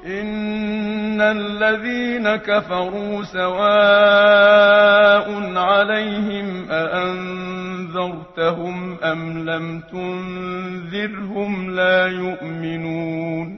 إن الذين كفروا سواء عليهم أأنذرتهم أم لم تنذرهم لا يؤمنون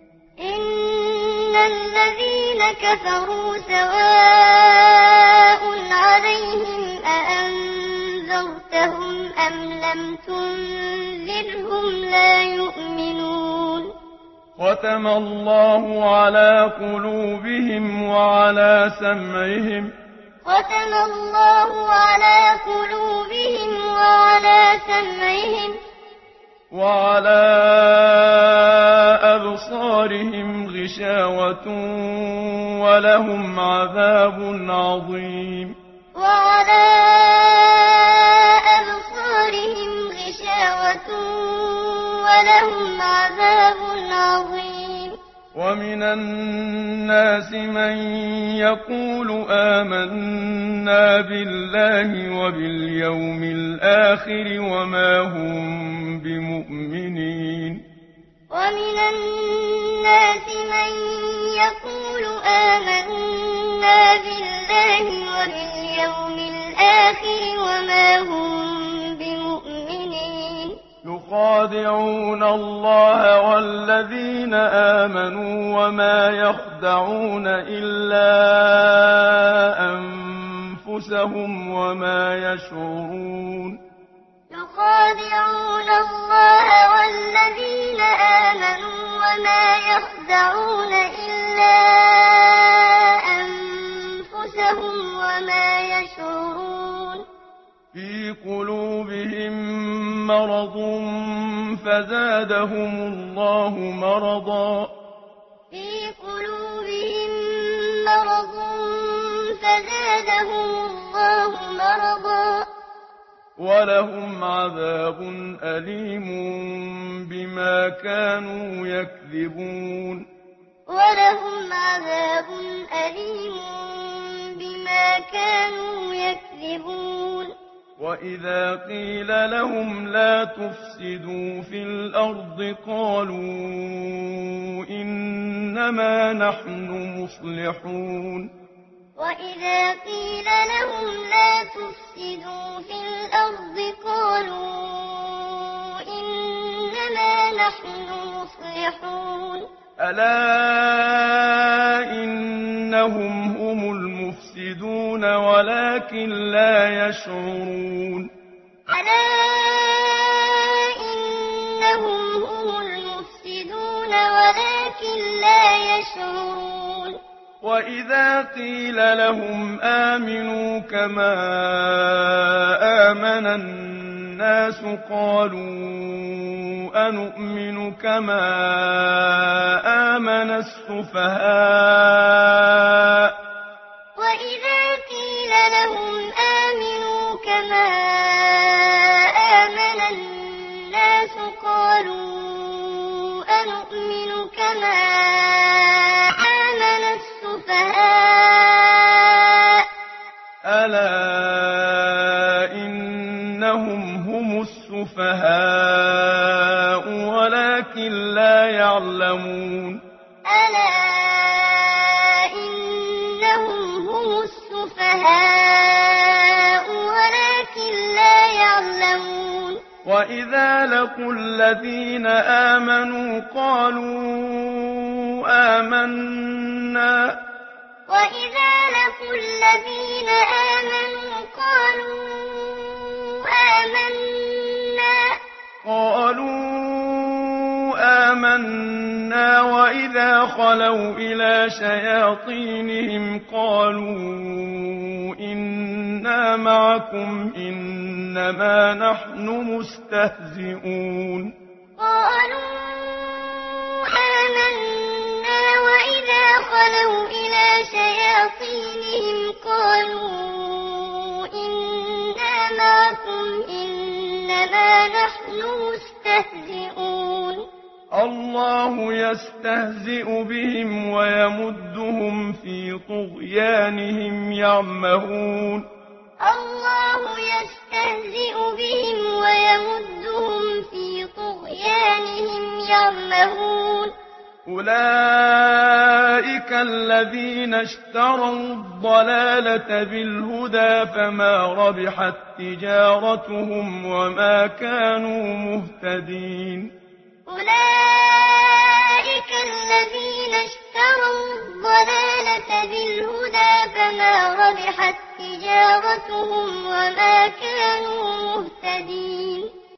إن الذين كفروا سواء عليهم أأنذرتهم أم لم تنذرهم لا يؤمنون ختم الله على قلوبهم وعلى سمعهم ختم الله على قلوبهم وعلى سمعهم وعلى أبصارهم غشاوة ولهم عذاب عظيم وعلى أبصارهم غشاوة ولهم عذاب عظيم ومن الناس من يقول آمنا بالله وباليوم الآخر وما هم بمؤمنين ومن الناس من يقول آمنا بالله وباليوم الآخر وما هم بمؤمنين يخادعون الله والذين آمنوا وما يخدعون إلا أنفسهم وما يشعرون يخادعون الله والذين آمنوا وما يخدعون إلا أنفسهم وما يشعرون في قلوبهم مرض فزادهم الله مرضا في قلوبهم مرض فزادهم الله مرضا ولهم عذاب أليم بما كانوا يكذبون ولهم عذاب أليم بما كانوا يكذبون وإذا قيل لهم لا تفسدوا في الأرض قالوا إنما نحن مصلحون وإذا قيل لهم لا تفسدوا في الأرض قالوا إنما نحن مصلحون ألا إنهم هم المفسدون ولكن لا يشعرون ألا إنهم هم المفسدون ولكن لا يشعرون وإذا قيل لهم آمنوا كما آمن الناس قالوا أنؤمن كما آمن السفهاء وإذا قيل لهم آمنوا كما آمن الناس قالوا أنؤمن كما آمن السفهاء ألا إنهم هم السفهاء ولكن لا يعلمون ألا إنهم هم السفهاء ولكن لا يعلمون وإذا لقوا الذين آمنوا قالوا آمنا وإذا لقوا الذين آمنوا قالوا آمنا وإذا خلوا إلى شياطينهم قالوا إنا معكم إنما نحن مستهزئون قالوا آمنا وإذا خلوا إلى شياطينهم قالوا إنا معكم إنما نحن مستهزئون الله يستهزئ بهم ويمدهم في طغيانهم يعمهون الله يستهزئ بهم ويمدهم في طغيانهم يعمهون أولئك أولئك الذين اشتروا الضلالة بالهدى فما ربحت تجارتهم وما كانوا مهتدين أولئك الذين اشتروا الضلالة بالهدى فما ربحت تجارتهم وما كانوا مهتدين